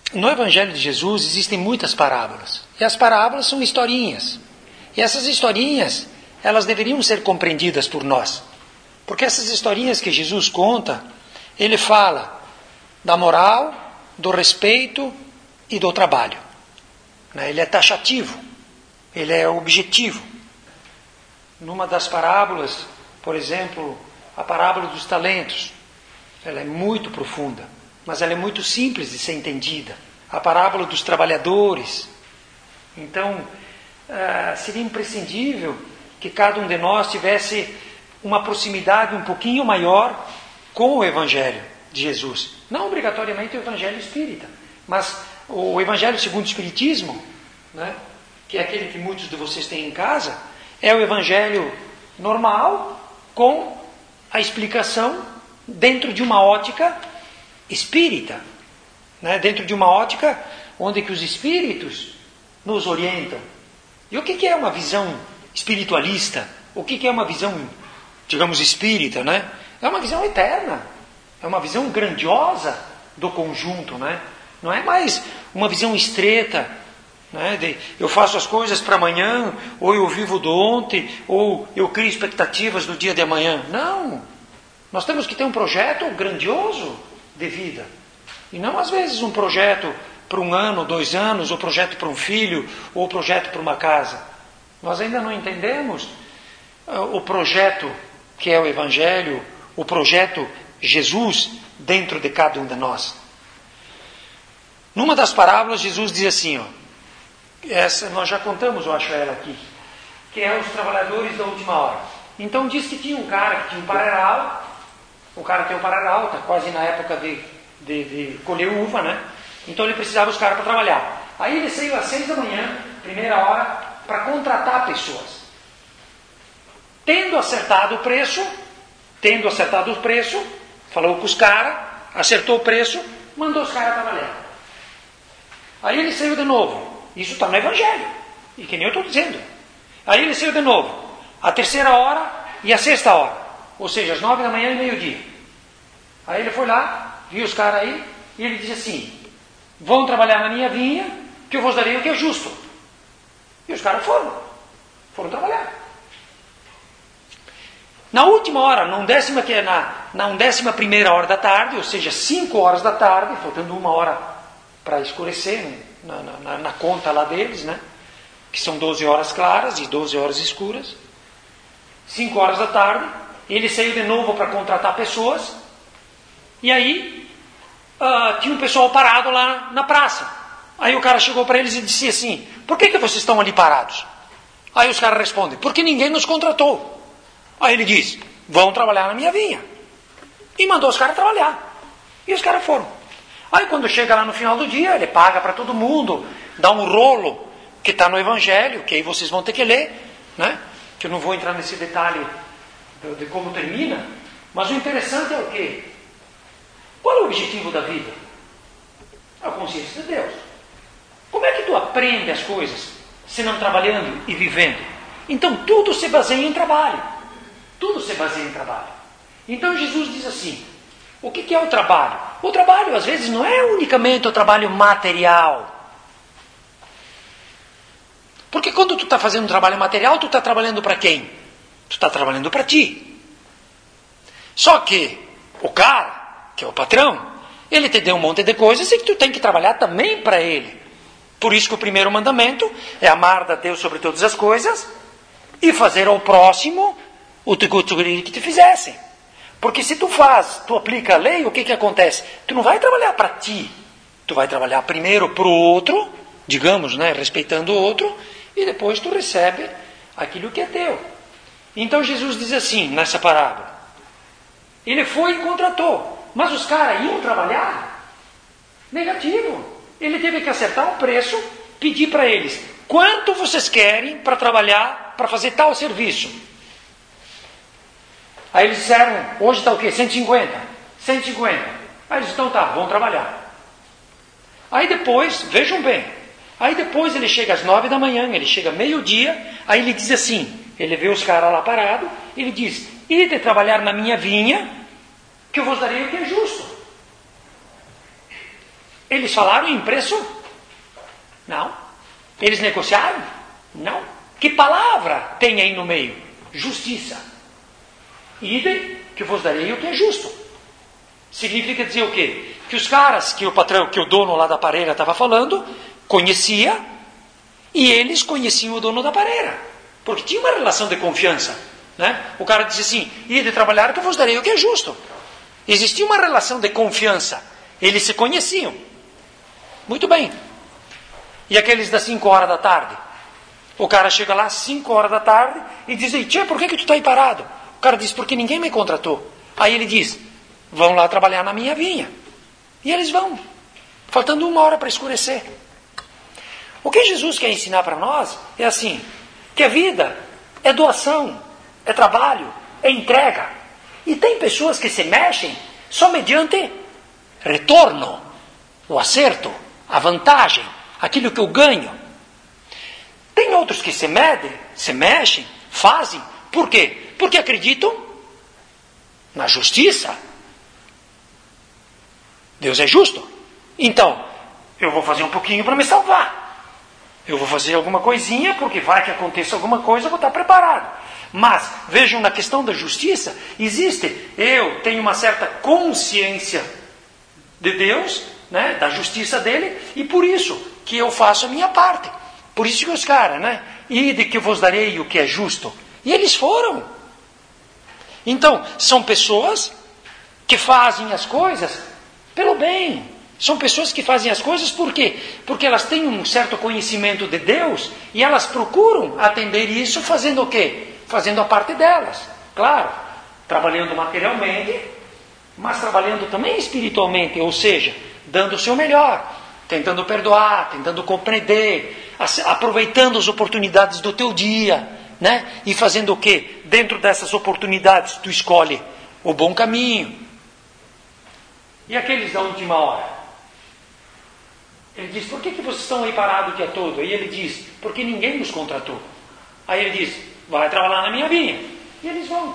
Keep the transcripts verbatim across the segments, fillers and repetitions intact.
no Evangelho de Jesus existem muitas parábolas. E as parábolas são historinhas. E essas historinhas, elas deveriam ser compreendidas por nós. Porque essas historinhas que Jesus conta, ele fala da moral, do respeito e do trabalho. Ele é taxativo, ele é objetivo. Numa das parábolas, por exemplo, a parábola dos talentos, ela é muito profunda, mas ela é muito simples de ser entendida. A parábola dos trabalhadores. Então, uh, seria imprescindível que cada um de nós tivesse uma proximidade um pouquinho maior com o Evangelho de Jesus. Não obrigatoriamente o Evangelho espírita, mas o Evangelho segundo o Espiritismo, né, que é aquele que muitos de vocês têm em casa, é o Evangelho normal com a explicação dentro de uma ótica espírita, né, dentro de uma ótica onde que os espíritos nos orientam. E o que, que é uma visão espiritualista? O que, que é uma visão, digamos, espírita, né? É uma visão eterna, é uma visão grandiosa do conjunto, né? Não é mais uma visão estreita, né? De, eu faço as coisas para amanhã, ou eu vivo do ontem, ou eu crio expectativas do dia de amanhã. Não! Nós temos que ter um projeto grandioso de vida. E não, às vezes, um projeto para um ano, dois anos, ou projeto para um filho, ou projeto para uma casa. Nós ainda não entendemos uh, o projeto que é o Evangelho, o projeto Jesus dentro de cada um de nós. Numa das parábolas, Jesus diz assim, ó, essa nós já contamos, eu acho ela aqui, que é os trabalhadores da última hora. Então diz que tinha um cara que tinha um pararal, o cara tem um pararal, está quase na época de, de, de colher uva, né? Então ele precisava dos caras para trabalhar. Aí ele saiu às seis da manhã, primeira hora, para contratar pessoas. Tendo acertado o preço, tendo acertado o preço, falou com os caras, acertou o preço, mandou os caras trabalhar. Aí ele saiu de novo. Isso está no Evangelho, e que nem eu estou dizendo. Aí ele saiu de novo, a terceira hora e a sexta hora, ou seja, às nove da manhã e meio-dia. Aí ele foi lá, viu os caras aí, e ele disse assim, vão trabalhar na minha vinha, que eu vos darei o que é justo. E os caras foram, foram trabalhar. Na última hora, na undécima, que é na, na undécima primeira hora da tarde, ou seja, cinco horas da tarde, faltando uma hora para escurecer, né? Na, na, na conta lá deles, né? Que são doze horas claras e doze horas escuras. cinco horas da tarde, ele saiu de novo para contratar pessoas. E aí, uh, tinha um pessoal parado lá na praça. Aí o cara chegou para eles e disse assim, por que, que vocês estão ali parados? Aí os caras respondem, porque ninguém nos contratou. Aí ele diz, vão trabalhar na minha vinha. E mandou os caras trabalhar. E os caras foram. Aí quando chega lá no final do dia, ele paga para todo mundo, dá um rolo que está no Evangelho, que aí vocês vão ter que ler, né? Que eu não vou entrar nesse detalhe de, de como termina. Mas o interessante é o quê? Qual é o objetivo da vida? A consciência de Deus. Como é que tu aprende as coisas, se não trabalhando e vivendo? Então tudo se baseia em trabalho. Tudo se baseia em trabalho. Então Jesus diz assim, o que é o trabalho? O trabalho, às vezes, não é unicamente o trabalho material. Porque quando tu está fazendo um trabalho material, tu está trabalhando para quem? Tu está trabalhando para ti. Só que o cara, que é o patrão, ele te deu um monte de coisas e que tu tem que trabalhar também para ele. Por isso que o primeiro mandamento é amar a Deus sobre todas as coisas e fazer ao próximo o que tu queria que te fizessem. Porque se tu faz, tu aplica a lei, o que que acontece? Tu não vai trabalhar para ti. Tu vai trabalhar primeiro para o outro, digamos, né, respeitando o outro, e depois tu recebe aquilo que é teu. Então Jesus diz assim, nessa parábola. Ele foi e contratou. Mas os caras iam trabalhar? Negativo. Ele teve que acertar o preço, pedir para eles, quanto vocês querem para trabalhar, para fazer tal serviço? Aí eles disseram, hoje está o quê? cento e cinquenta. cento e cinquenta. Aí eles, então tá, vão trabalhar. Aí depois, vejam bem, aí depois ele chega às nove da manhã, ele chega meio-dia, aí ele diz assim, ele vê os caras lá parados, ele diz, ide trabalhar na minha vinha, que eu vos darei o que é justo. Eles falaram em preço? Não. Eles negociaram? Não. Que palavra tem aí no meio? Justiça. Idem que vos darei o que é justo. Significa dizer o quê? Que os caras que o patrão, que o dono lá da pareira estava falando, conhecia, e eles conheciam o dono da pareira. Porque tinha uma relação de confiança. Né? O cara dizia assim, ide trabalhar que eu vos darei o que é justo. Existia uma relação de confiança. Eles se conheciam. Muito bem. E aqueles das cinco horas da tarde? O cara chega lá às cinco horas da tarde e diz, tia, por que, que tu está aí parado? O cara diz, porque ninguém me contratou. Aí ele diz, vão lá trabalhar na minha vinha. E eles vão, faltando uma hora para escurecer. O que Jesus quer ensinar para nós é assim, que a vida é doação, é trabalho, é entrega. E tem pessoas que se mexem só mediante retorno, o acerto, a vantagem, aquilo que eu ganho. Tem outros que se medem, se mexem, fazem. Por quê? Porque acreditam na justiça. Deus é justo. Então, eu vou fazer um pouquinho para me salvar. Eu vou fazer alguma coisinha, porque vai que aconteça alguma coisa, eu vou estar preparado. Mas, vejam, na questão da justiça, existe, eu tenho uma certa consciência de Deus, né, da justiça dele, e por isso que eu faço a minha parte. Por isso que os caras, né, e de que eu vos darei o que é justo. E eles foram. Então, são pessoas que fazem as coisas pelo bem. São pessoas que fazem as coisas por quê? Porque elas têm um certo conhecimento de Deus e elas procuram atender isso fazendo o quê? Fazendo a parte delas. Claro, trabalhando materialmente, mas trabalhando também espiritualmente, ou seja, dando o seu melhor, tentando perdoar, tentando compreender, aproveitando as oportunidades do teu dia, né? E fazendo o quê? Dentro dessas oportunidades, tu escolhe o bom caminho. E aqueles da última hora? Ele diz, por que, que vocês estão aí parados o dia todo? Aí ele diz, porque ninguém nos contratou. Aí ele diz, vai trabalhar na minha vinha. E eles vão.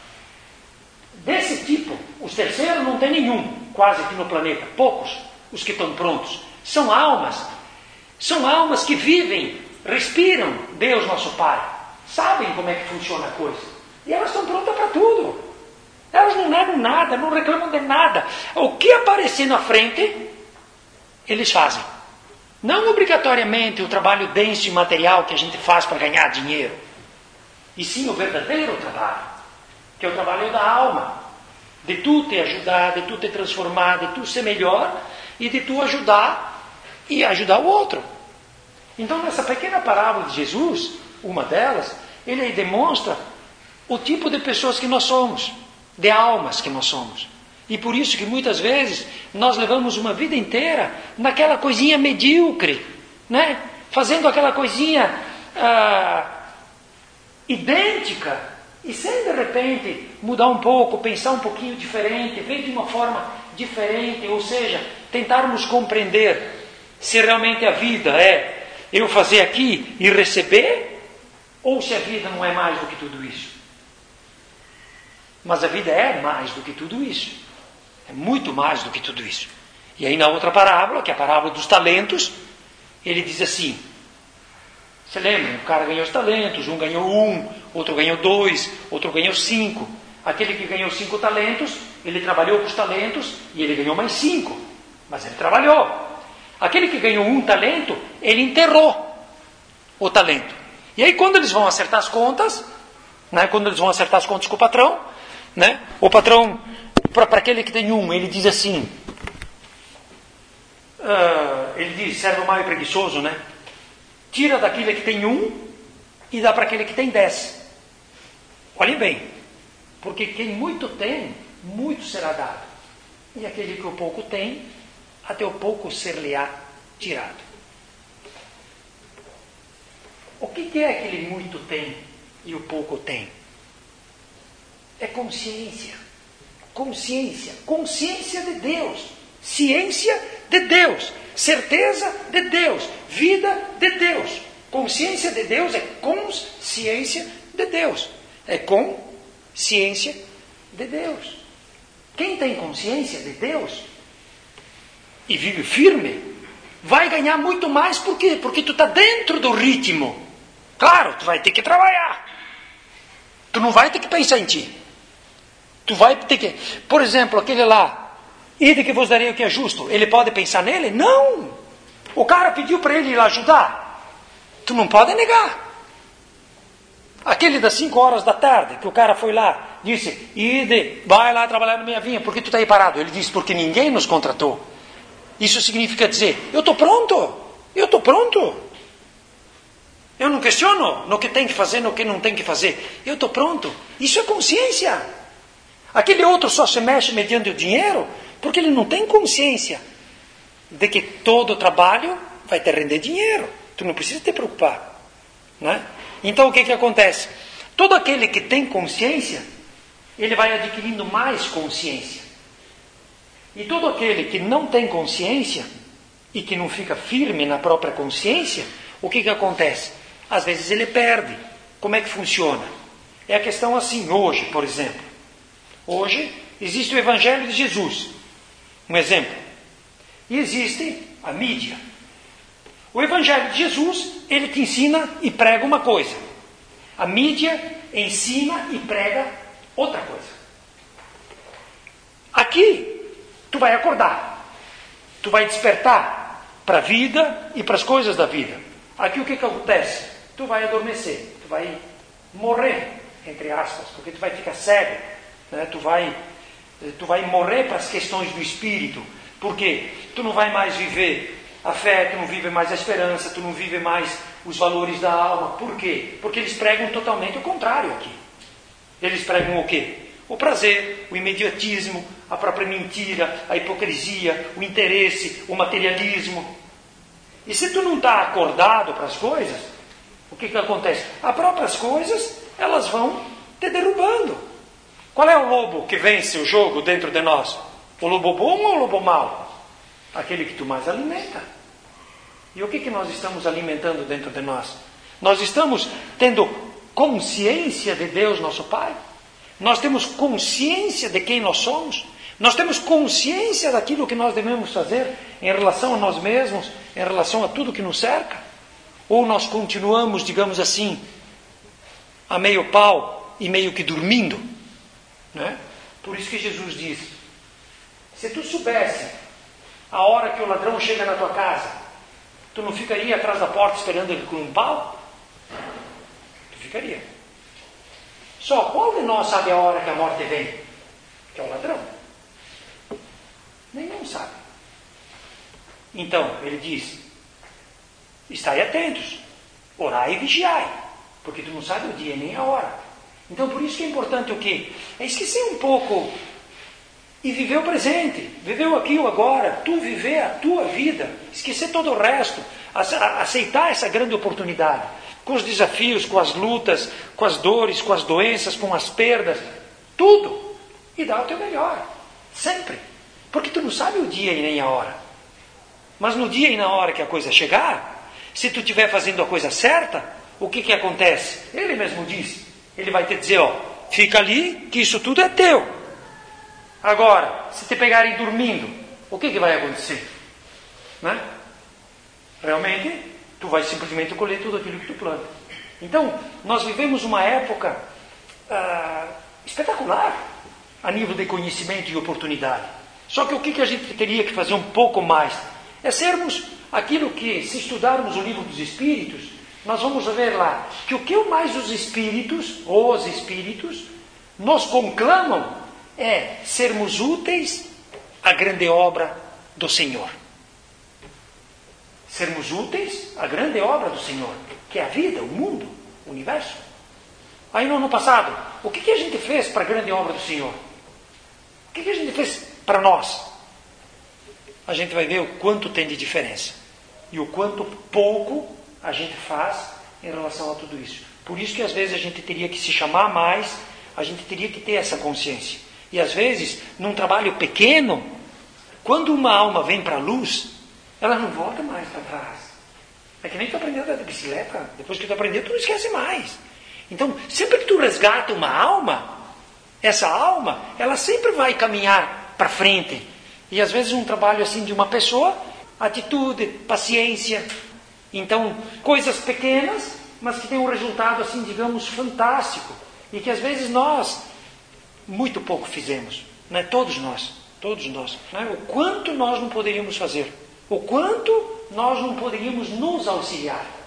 Desse tipo, os terceiros não tem nenhum, quase aqui no planeta. Poucos, os que estão prontos. São almas. São almas que vivem, respiram Deus nosso Pai. Sabem como é que funciona a coisa. E elas estão prontas para tudo. Elas não negam nada, não reclamam de nada. O que aparecer na frente, eles fazem. Não obrigatoriamente o trabalho denso e material que a gente faz para ganhar dinheiro. E sim o verdadeiro trabalho, que é o trabalho da alma. De tu te ajudar, de tu te transformar, de tu ser melhor e de tu ajudar e ajudar o outro. Então nessa pequena parábola de Jesus, uma delas, ele demonstra o tipo de pessoas que nós somos, de almas que nós somos. E por isso que muitas vezes nós levamos uma vida inteira naquela coisinha medíocre, né? Fazendo aquela coisinha ah, idêntica, e sem de repente mudar um pouco, pensar um pouquinho diferente, ver de uma forma diferente, ou seja, tentarmos compreender se realmente a vida é eu fazer aqui e receber, ou se a vida não é mais do que tudo isso. Mas a vida é mais do que tudo isso. É muito mais do que tudo isso. E aí na outra parábola, que é a parábola dos talentos, ele diz assim, você lembra? O cara ganhou os talentos, um ganhou um, outro ganhou dois, outro ganhou cinco. Aquele que ganhou cinco talentos, ele trabalhou com os talentos e ele ganhou mais cinco. Mas ele trabalhou. Aquele que ganhou um talento, ele enterrou o talento. E aí quando eles vão acertar as contas, né, quando eles vão acertar as contas com o patrão, né, o patrão, para aquele que tem um, ele diz assim, uh, ele diz, servo mau e preguiçoso, né? Tira daquele que tem um e dá para aquele que tem dez. Olhem bem, porque quem muito tem, muito será dado. E aquele que o pouco tem, até o pouco ser-lhe-á tirado. O que é aquele muito tem e o pouco tem? É consciência. Consciência. Consciência de Deus. Ciência de Deus. Certeza de Deus. Vida de Deus. Consciência de Deus é consciência de Deus. É consciência de Deus. Quem tem consciência de Deus e vive firme, vai ganhar muito mais. Por quê? Porque tu está dentro do ritmo. Claro, tu vai ter que trabalhar. Tu não vai ter que pensar em ti. Tu vai ter que... Por exemplo, aquele lá, ide que vos darei o que é justo. Ele pode pensar nele? Não. O cara pediu para ele ir lá ajudar. Tu não pode negar. Aquele das cinco horas da tarde, que o cara foi lá, disse, ide, vai lá trabalhar na minha vinha. Por que tu está aí parado? Ele disse, porque ninguém nos contratou. Isso significa dizer, eu estou pronto. Eu estou pronto. Eu não questiono no que tem que fazer, no que não tem que fazer. Eu estou pronto. Isso é consciência. Aquele outro só se mexe mediante o dinheiro porque ele não tem consciência de que todo trabalho vai te render dinheiro. Tu não precisa te preocupar. Né? Então o que, que acontece? Todo aquele que tem consciência, ele vai adquirindo mais consciência. E todo aquele que não tem consciência e que não fica firme na própria consciência, o que, que acontece? Às vezes ele perde. Como é que funciona? É a questão assim, hoje, por exemplo. Hoje existe o Evangelho de Jesus. Um exemplo. E existe a mídia. O Evangelho de Jesus, ele te ensina e prega uma coisa. A mídia ensina e prega outra coisa. Aqui, tu vai acordar. Tu vai despertar para a vida e para as coisas da vida. Aqui o que, que acontece? Tu vai adormecer, tu vai morrer, entre aspas, porque tu vai ficar cego, né? tu, vai, tu vai morrer para as questões do espírito, porque tu não vai mais viver a fé, tu não vive mais a esperança, tu não vive mais os valores da alma. Por quê? Porque eles pregam totalmente o contrário aqui. Eles pregam o quê? O prazer, o imediatismo, a própria mentira, a hipocrisia, o interesse, o materialismo. E se tu não está acordado para as coisas, o que, que acontece? As próprias coisas, elas vão te derrubando. Qual é o lobo que vence o jogo dentro de nós? O lobo bom ou o lobo mau? Aquele que tu mais alimenta. E o que, que nós estamos alimentando dentro de nós? Nós estamos tendo consciência de Deus, nosso Pai? Nós temos consciência de quem nós somos? Nós temos consciência daquilo que nós devemos fazer em relação a nós mesmos, em relação a tudo que nos cerca? Ou nós continuamos, digamos assim, a meio pau e meio que dormindo? Né? Por isso que Jesus diz, se tu soubesse a hora que o ladrão chega na tua casa, tu não ficaria atrás da porta esperando ele com um pau? Tu ficaria. Só qual de nós sabe a hora que a morte vem? Que é o ladrão. Nenhum sabe. Então, ele diz, estai atentos, orai e vigiai, porque tu não sabe o dia nem a hora. Então, por isso que é importante o quê? É esquecer um pouco e viver o presente, viver o aqui e o agora, tu viver a tua vida, esquecer todo o resto, aceitar essa grande oportunidade, com os desafios, com as lutas, com as dores, com as doenças, com as perdas, tudo, e dar o teu melhor, sempre, porque tu não sabe o dia e nem a hora. Mas no dia e na hora que a coisa chegar, se tu estiver fazendo a coisa certa, o que que acontece? Ele mesmo disse, ele vai te dizer, ó, fica ali que isso tudo é teu. Agora, se te pegarem dormindo, o que que vai acontecer? Né? Realmente, tu vai simplesmente colher tudo aquilo que tu planta. Então, nós vivemos uma época ah, espetacular a nível de conhecimento e oportunidade. Só que o que que a gente teria que fazer um pouco mais? É sermos aquilo que, se estudarmos o livro dos Espíritos, nós vamos ver lá que o que mais os Espíritos, ou os Espíritos, nos conclamam é sermos úteis à grande obra do Senhor. Sermos úteis à grande obra do Senhor, que é a vida, o mundo, o universo. Aí no ano passado, o que que a gente fez para a grande obra do Senhor? O que que a gente fez para nós? A gente vai ver o quanto tem de diferença. E o quanto pouco a gente faz em relação a tudo isso. Por isso que às vezes a gente teria que se chamar mais, a gente teria que ter essa consciência. E às vezes, num trabalho pequeno, quando uma alma vem para a luz, ela não volta mais para trás. É que nem tu aprendeu a andar de bicicleta. Depois que tu aprendeu, tu não esquece mais. Então, sempre que tu resgata uma alma, essa alma, ela sempre vai caminhar para frente. E às vezes um trabalho assim de uma pessoa, atitude, paciência. Então, coisas pequenas, mas que têm um resultado assim, digamos, fantástico. E que às vezes nós, muito pouco fizemos. Né? Todos nós, todos nós. Né? O quanto nós não poderíamos fazer. O quanto nós não poderíamos nos auxiliar.